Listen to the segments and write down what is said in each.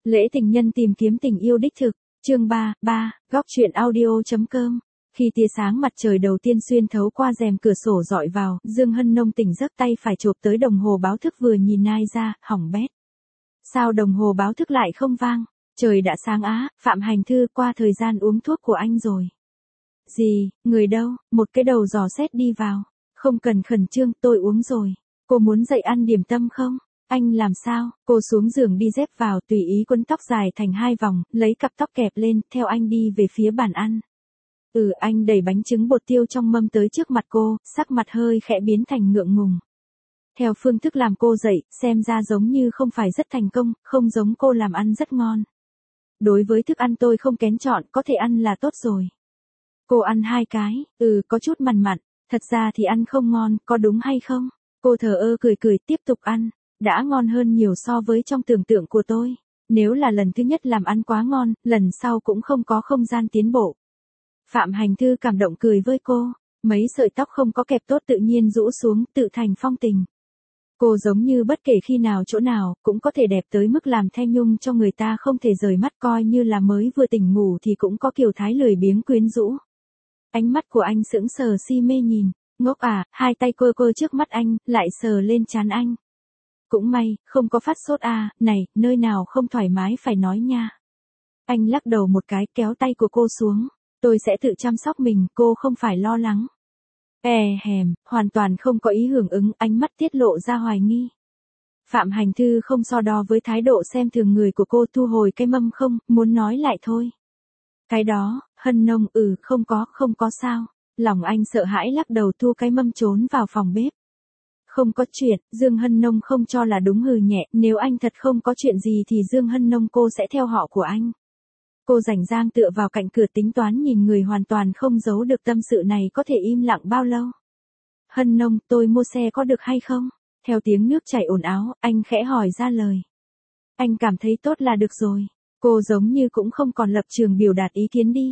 Lễ tình nhân tìm kiếm tình yêu đích thực, chương 3, góc truyện audio.com. Khi tia sáng mặt trời đầu tiên xuyên thấu qua rèm cửa sổ dọi vào, Dương Hân Nông tỉnh giấc, tay phải chộp tới đồng hồ báo thức, vừa nhìn nai ra, hỏng bét. Sao đồng hồ báo thức lại không vang? Trời đã sáng á. Phạm Hành Thư, qua thời gian uống thuốc của anh rồi. Gì, người đâu? Một cái đầu dò xét đi vào. Không cần khẩn trương, tôi uống rồi. Cô muốn dậy ăn điểm tâm không? Anh làm sao? Cô xuống giường đi dép vào, tùy ý quấn tóc dài thành 2 vòng, lấy cặp tóc kẹp lên, theo anh đi về phía bàn ăn. Anh đẩy bánh trứng bột tiêu trong mâm tới trước mặt cô, sắc mặt hơi khẽ biến thành ngượng ngùng. Theo phương thức làm cô dậy, xem ra giống như không phải rất thành công, không giống cô làm ăn rất ngon. Đối với thức ăn tôi không kén chọn, có thể ăn là tốt rồi. Cô ăn 2 cái, có chút mặn mặn, thật ra thì ăn không ngon, có đúng hay không? Cô thờ ơ cười tiếp tục ăn. Đã ngon hơn nhiều so với trong tưởng tượng của tôi. Nếu là lần thứ nhất làm ăn quá ngon, lần sau cũng không có không gian tiến bộ. Phạm Hành Thư cảm động cười với cô. Mấy sợi tóc không có kẹp tốt tự nhiên rũ xuống, tự thành phong tình. Cô giống như bất kể khi nào chỗ nào, cũng có thể đẹp tới mức làm Thanh Nhung cho người ta không thể rời mắt, coi như là mới vừa tỉnh ngủ thì cũng có kiều thái lười biếng quyến rũ. Ánh mắt của anh sững sờ si mê nhìn. Ngốc à, 2 tay cô trước mắt anh, lại sờ lên trán anh. Cũng may, không có phát sốt à, này, nơi nào không thoải mái phải nói nha. Anh lắc đầu một cái, kéo tay của cô xuống. Tôi sẽ tự chăm sóc mình, cô không phải lo lắng. Hoàn toàn không có ý hưởng ứng, ánh mắt tiết lộ ra hoài nghi. Phạm Hành Thư không so đo với thái độ xem thường người của cô, thu hồi cái mâm, không, muốn nói lại thôi. Cái đó, Hân Nông, không có sao. Lòng anh sợ hãi lắc đầu, thu cái mâm trốn vào phòng bếp. Không có chuyện, Dương Hân Nông không cho là đúng, hừ nhẹ, nếu anh thật không có chuyện gì thì Dương Hân Nông cô sẽ theo họ của anh. Cô rảnh rang tựa vào cạnh cửa tính toán nhìn người hoàn toàn không giấu được tâm sự này có thể im lặng bao lâu. Hân Nông, tôi mua xe có được hay không? Theo tiếng nước chảy ồn ào, anh khẽ hỏi ra lời. Anh cảm thấy tốt là được rồi. Cô giống như cũng không còn lập trường biểu đạt ý kiến đi.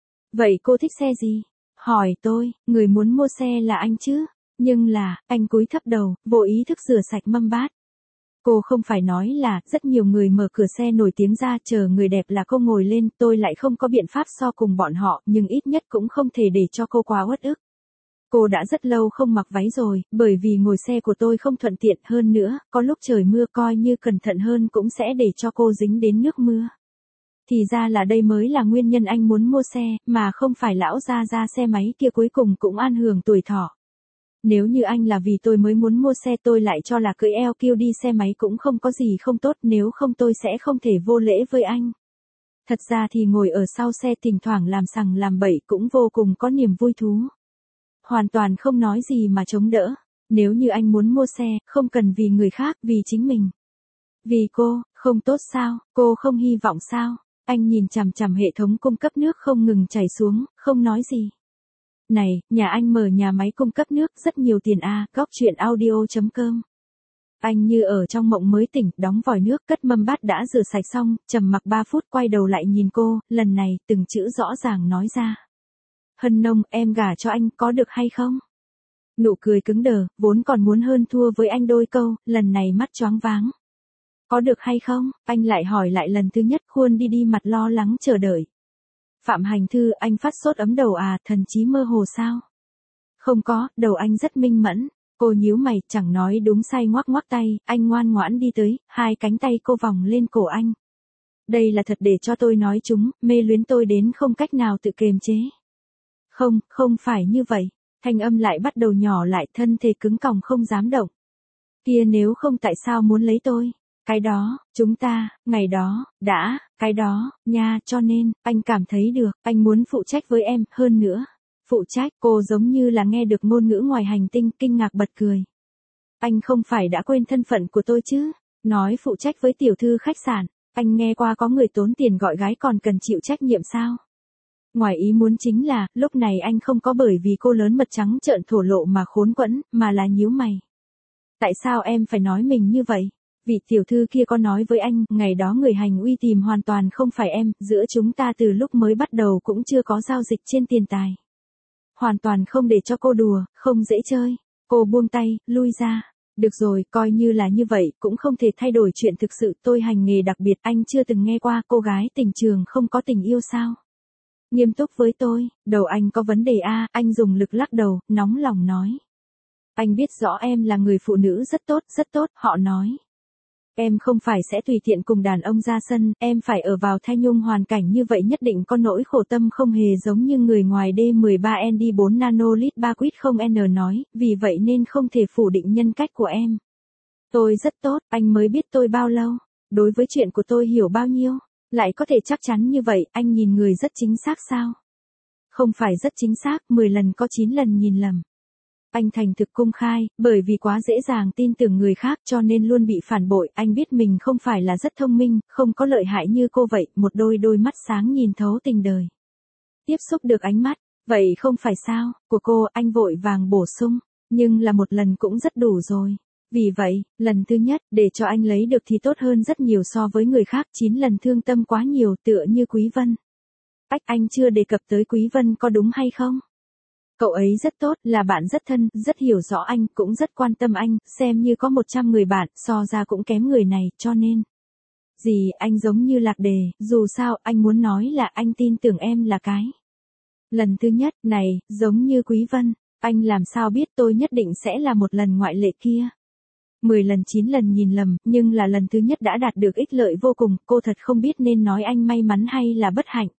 Vậy cô thích xe gì? Hỏi tôi, người muốn mua xe là anh chứ? Nhưng là, anh cúi thấp đầu, vô ý thức rửa sạch mâm bát. Cô không phải nói là, rất nhiều người mở cửa xe nổi tiếng ra chờ người đẹp là cô ngồi lên, tôi lại không có biện pháp so cùng bọn họ, nhưng ít nhất cũng không thể để cho cô quá uất ức. Cô đã rất lâu không mặc váy rồi, bởi vì ngồi xe của tôi không thuận tiện, hơn nữa, có lúc trời mưa coi như cẩn thận hơn cũng sẽ để cho cô dính đến nước mưa. Thì ra là đây mới là nguyên nhân anh muốn mua xe, mà không phải lão ra xe máy kia cuối cùng cũng an hưởng tuổi thọ. Nếu như anh là vì tôi mới muốn mua xe, tôi lại cho là cưỡi eo kiêu đi xe máy cũng không có gì không tốt, nếu không tôi sẽ không thể vô lễ với anh. Thật ra thì ngồi ở sau xe thỉnh thoảng làm sằng làm bậy cũng vô cùng có niềm vui thú. Hoàn toàn không nói gì mà chống đỡ. Nếu như anh muốn mua xe, không cần vì người khác, vì chính mình. Vì cô, không tốt sao, cô không hy vọng sao? Anh nhìn chằm chằm hệ thống cung cấp nước không ngừng chảy xuống, không nói gì. Này, nhà anh mở nhà máy cung cấp nước rất nhiều tiền à, góc truyện audio.com. Anh như ở trong mộng mới tỉnh, đóng vòi nước, cất mâm bát đã rửa sạch xong, trầm mặc 3 phút quay đầu lại nhìn cô, lần này từng chữ rõ ràng nói ra. Hân Nông, em gả cho anh có được hay không? Nụ cười cứng đờ, vốn còn muốn hơn thua với anh đôi câu, lần này mắt choáng váng. Có được hay không? Anh lại hỏi lại lần thứ nhất, khuôn đi mặt lo lắng chờ đợi. Phạm Hành Thư, anh phát sốt ấm đầu à, thần trí mơ hồ sao? Không có, đầu anh rất minh mẫn. Cô nhíu mày, chẳng nói đúng sai, ngoắc tay, anh ngoan ngoãn đi tới, 2 cánh tay cô vòng lên cổ anh. Đây là thật để cho tôi nói chúng, mê luyến tôi đến không cách nào tự kiềm chế. Không phải như vậy. Thanh âm lại bắt đầu nhỏ lại, thân thể cứng còng không dám động. Kia nếu không tại sao muốn lấy tôi? Cái đó, chúng ta, ngày đó, đã, cái đó, nha, cho nên, anh cảm thấy được, anh muốn phụ trách với em, hơn nữa. Phụ trách, cô giống như là nghe được ngôn ngữ ngoài hành tinh, kinh ngạc bật cười. Anh không phải đã quên thân phận của tôi chứ? Nói phụ trách với tiểu thư khách sạn, anh nghe qua có người tốn tiền gọi gái còn cần chịu trách nhiệm sao? Ngoài ý muốn chính là, lúc này anh không có bởi vì cô lớn mật trắng trợn thổ lộ mà khốn quẫn, mà là nhíu mày. Tại sao em phải nói mình như vậy? Vị tiểu thư kia có nói với anh, ngày đó người hành uy tìm hoàn toàn không phải em, giữa chúng ta từ lúc mới bắt đầu cũng chưa có giao dịch trên tiền tài. Hoàn toàn không để cho cô đùa, không dễ chơi. Cô buông tay, lui ra. Được rồi, coi như là như vậy, cũng không thể thay đổi chuyện thực sự tôi hành nghề đặc biệt. Anh chưa từng nghe qua cô gái tình trường không có tình yêu sao? Nghiêm túc với tôi, đầu anh có vấn đề à, anh dùng lực lắc đầu, nóng lòng nói. Anh biết rõ em là người phụ nữ rất tốt, họ nói. Em không phải sẽ tùy tiện cùng đàn ông ra sân, em phải ở vào thai nhung hoàn cảnh như vậy nhất định có nỗi khổ tâm không hề giống như người ngoài D13ND4 nanolit 3 quýt không N nói, vì vậy nên không thể phủ định nhân cách của em. Tôi rất tốt, anh mới biết tôi bao lâu, đối với chuyện của tôi hiểu bao nhiêu, lại có thể chắc chắn như vậy, anh nhìn người rất chính xác sao? Không phải rất chính xác, 10 lần có 9 lần nhìn lầm. Anh thành thực công khai, bởi vì quá dễ dàng tin tưởng người khác cho nên luôn bị phản bội, anh biết mình không phải là rất thông minh, không có lợi hại như cô vậy, một đôi mắt sáng nhìn thấu tình đời. Tiếp xúc được ánh mắt, vậy không phải sao, của cô, anh vội vàng bổ sung, nhưng là một lần cũng rất đủ rồi. Vì vậy, lần thứ nhất, để cho anh lấy được thì tốt hơn rất nhiều so với người khác, 9 lần thương tâm quá nhiều tựa như Quý Vân. Anh chưa đề cập tới Quý Vân có đúng hay không? Cậu ấy rất tốt, là bạn rất thân, rất hiểu rõ anh, cũng rất quan tâm anh, xem như có 100 người bạn, so ra cũng kém người này, cho nên. Gì, anh giống như lạc đề, dù sao, anh muốn nói là anh tin tưởng em là cái. Lần thứ nhất, này, giống như Quý Vân, anh làm sao biết tôi nhất định sẽ là một lần ngoại lệ kia. 10 lần 9 lần nhìn lầm, nhưng là lần thứ nhất đã đạt được ích lợi vô cùng, cô thật không biết nên nói anh may mắn hay là bất hạnh.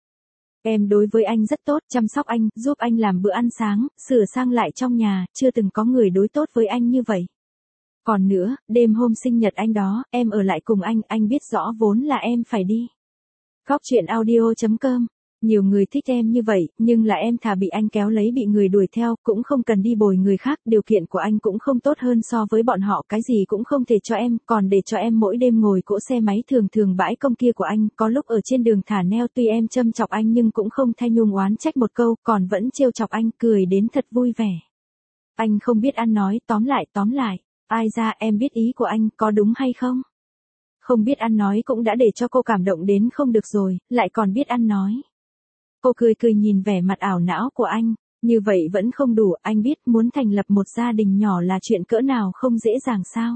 Em đối với anh rất tốt, chăm sóc anh, giúp anh làm bữa ăn sáng, sửa sang lại trong nhà, chưa từng có người đối tốt với anh như vậy. Còn nữa, đêm hôm sinh nhật anh đó, em ở lại cùng anh biết rõ vốn là em phải đi. Góc chuyện audio.com. Nhiều người thích em như vậy, nhưng là em thà bị anh kéo lấy bị người đuổi theo, cũng không cần đi bồi người khác, điều kiện của anh cũng không tốt hơn so với bọn họ, cái gì cũng không thể cho em, còn để cho em mỗi đêm ngồi cỗ xe máy thường bãi công kia của anh, có lúc ở trên đường thả neo tuy em châm chọc anh nhưng cũng không thay nhung oán trách một câu, còn vẫn trêu chọc anh, cười đến thật vui vẻ. Anh không biết ăn nói, tóm lại, ai ra em biết ý của anh, có đúng hay không? Không biết ăn nói cũng đã để cho cô cảm động đến không được rồi, lại còn biết ăn nói. Cô cười nhìn vẻ mặt ảo não của anh, như vậy vẫn không đủ, anh biết muốn thành lập một gia đình nhỏ là chuyện cỡ nào không dễ dàng sao.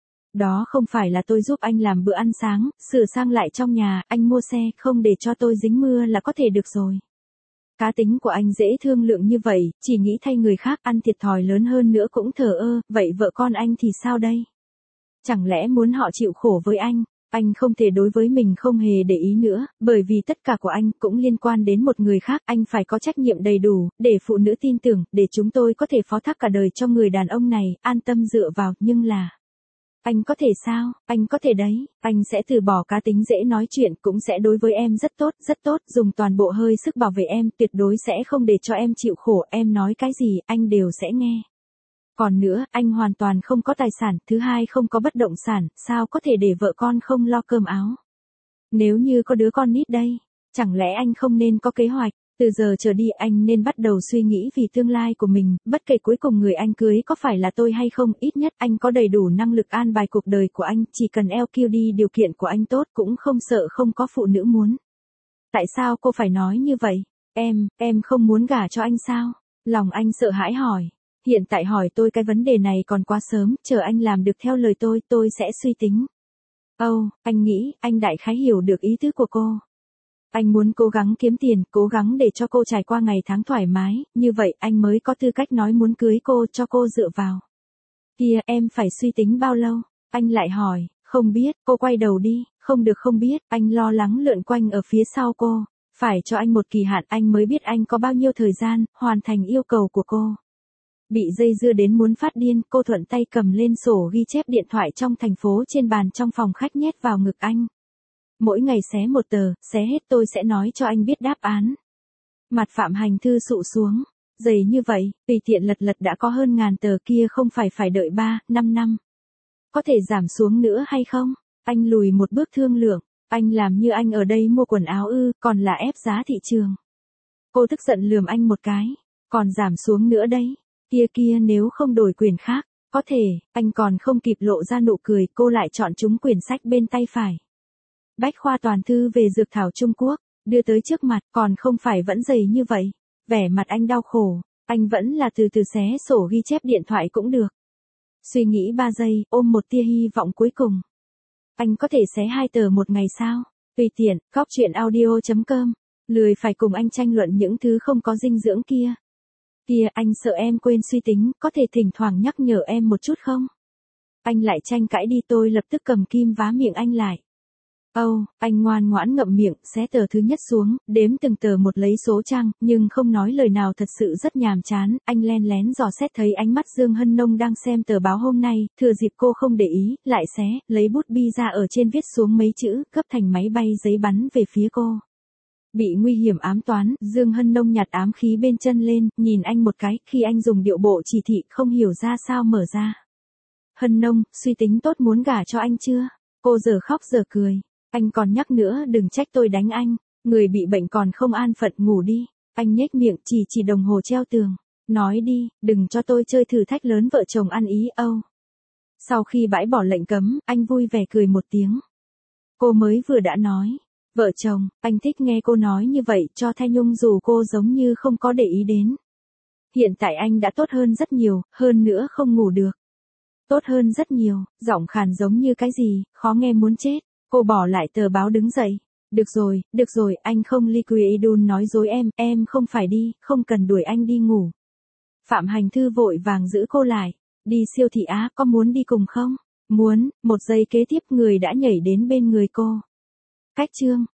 Đó không phải là tôi giúp anh làm bữa ăn sáng, sửa sang lại trong nhà, anh mua xe, không để cho tôi dính mưa là có thể được rồi. Cá tính của anh dễ thương lượng như vậy, chỉ nghĩ thay người khác ăn thiệt thòi lớn hơn nữa cũng thờ ơ, vậy vợ con anh thì sao đây? Chẳng lẽ muốn họ chịu khổ với anh không thể đối với mình không hề để ý nữa, bởi vì tất cả của anh cũng liên quan đến một người khác, anh phải có trách nhiệm đầy đủ, để phụ nữ tin tưởng, để chúng tôi có thể phó thác cả đời cho người đàn ông này, an tâm dựa vào, nhưng là. Anh có thể sao, anh có thể đấy, anh sẽ từ bỏ cá tính dễ nói chuyện, cũng sẽ đối với em rất tốt, dùng toàn bộ hơi sức bảo vệ em, tuyệt đối sẽ không để cho em chịu khổ, em nói cái gì, anh đều sẽ nghe. Còn nữa, anh hoàn toàn không có tài sản, thứ hai không có bất động sản, sao có thể để vợ con không lo cơm áo. Nếu như có đứa con nít đây, chẳng lẽ anh không nên có kế hoạch, từ giờ trở đi anh nên bắt đầu suy nghĩ vì tương lai của mình, bất kể cuối cùng người anh cưới có phải là tôi hay không, ít nhất anh có đầy đủ năng lực an bài cuộc đời của anh, chỉ cần LQD điều kiện của anh tốt cũng không sợ không có phụ nữ muốn. Tại sao cô phải nói như vậy? Em không muốn gả cho anh sao? Lòng anh sợ hãi hỏi. Hiện tại hỏi tôi cái vấn đề này còn quá sớm, chờ anh làm được theo lời tôi sẽ suy tính. Anh nghĩ, anh đại khái hiểu được ý tứ của cô. Anh muốn cố gắng kiếm tiền, cố gắng để cho cô trải qua ngày tháng thoải mái, như vậy anh mới có tư cách nói muốn cưới cô cho cô dựa vào. Kìa, em phải suy tính bao lâu? Anh lại hỏi, không biết, cô quay đầu đi, không biết, anh lo lắng lượn quanh ở phía sau cô. Phải cho anh một kỳ hạn anh mới biết anh có bao nhiêu thời gian, hoàn thành yêu cầu của cô. Bị dây dưa đến muốn phát điên, cô thuận tay cầm lên sổ ghi chép điện thoại trong thành phố trên bàn trong phòng khách nhét vào ngực anh. Mỗi ngày xé một tờ, xé hết tôi sẽ nói cho anh biết đáp án. Mặt Phạm Hành Thư sụ xuống, dày như vậy, tùy tiện lật đã có hơn 1000 tờ kia không phải đợi 3-5 năm. Có thể giảm xuống nữa hay không? Anh lùi một bước thương lượng, anh làm như anh ở đây mua quần áo còn là ép giá thị trường. Cô tức giận lườm anh một cái, còn giảm xuống nữa đấy. Kia nếu không đổi quyền khác, có thể, anh còn không kịp lộ ra nụ cười, cô lại chọn trúng quyển sách bên tay phải. Bách khoa toàn thư về dược thảo Trung Quốc, đưa tới trước mặt, còn không phải vẫn dày như vậy. Vẻ mặt anh đau khổ, anh vẫn là từ xé sổ ghi chép điện thoại cũng được. Suy nghĩ 3 giây, ôm một tia hy vọng cuối cùng. Anh có thể xé 2 tờ một ngày sao? Tùy tiện, góc chuyện audio.com. Lười phải cùng anh tranh luận những thứ không có dinh dưỡng kia. Kìa, anh sợ em quên suy tính, có thể thỉnh thoảng nhắc nhở em một chút không? Anh lại tranh cãi đi, tôi lập tức cầm kim vá miệng anh lại. Anh ngoan ngoãn ngậm miệng, xé tờ thứ nhất xuống, đếm từng tờ một lấy số trang, nhưng không nói lời nào, thật sự rất nhàm chán. Anh len lén dò xét thấy ánh mắt Dương Hân Nông đang xem tờ báo hôm nay, thừa dịp cô không để ý, lại xé, lấy bút bi ra ở trên viết xuống mấy chữ, gấp thành máy bay giấy bắn về phía cô. Bị nguy hiểm ám toán, Dương Hân Nông nhặt ám khí bên chân lên, nhìn anh một cái, khi anh dùng điệu bộ chỉ thị không hiểu ra sao mở ra. Hân Nông, suy tính tốt muốn gả cho anh chưa? Cô giờ khóc giờ cười. Anh còn nhắc nữa, đừng trách tôi đánh anh, người bị bệnh còn không an phận, ngủ đi. Anh nhếch miệng chỉ đồng hồ treo tường. Nói đi, đừng cho tôi chơi thử thách lớn vợ chồng ăn ý. Sau khi bãi bỏ lệnh cấm, anh vui vẻ cười một tiếng. Cô mới vừa đã nói, vợ chồng, anh thích nghe cô nói như vậy, cho Thanh Nhung dù cô giống như không có để ý đến. Hiện tại anh đã tốt hơn rất nhiều, hơn nữa không ngủ được. Tốt hơn rất nhiều, giọng khàn giống như cái gì, khó nghe muốn chết. Cô bỏ lại tờ báo đứng dậy. Được rồi, anh không liquidun nói dối em không phải đi, không cần đuổi anh đi ngủ. Phạm Hành Thư vội vàng giữ cô lại. Đi siêu thị á, có muốn đi cùng không? Muốn, một giây kế tiếp người đã nhảy đến bên người cô. Cách chương.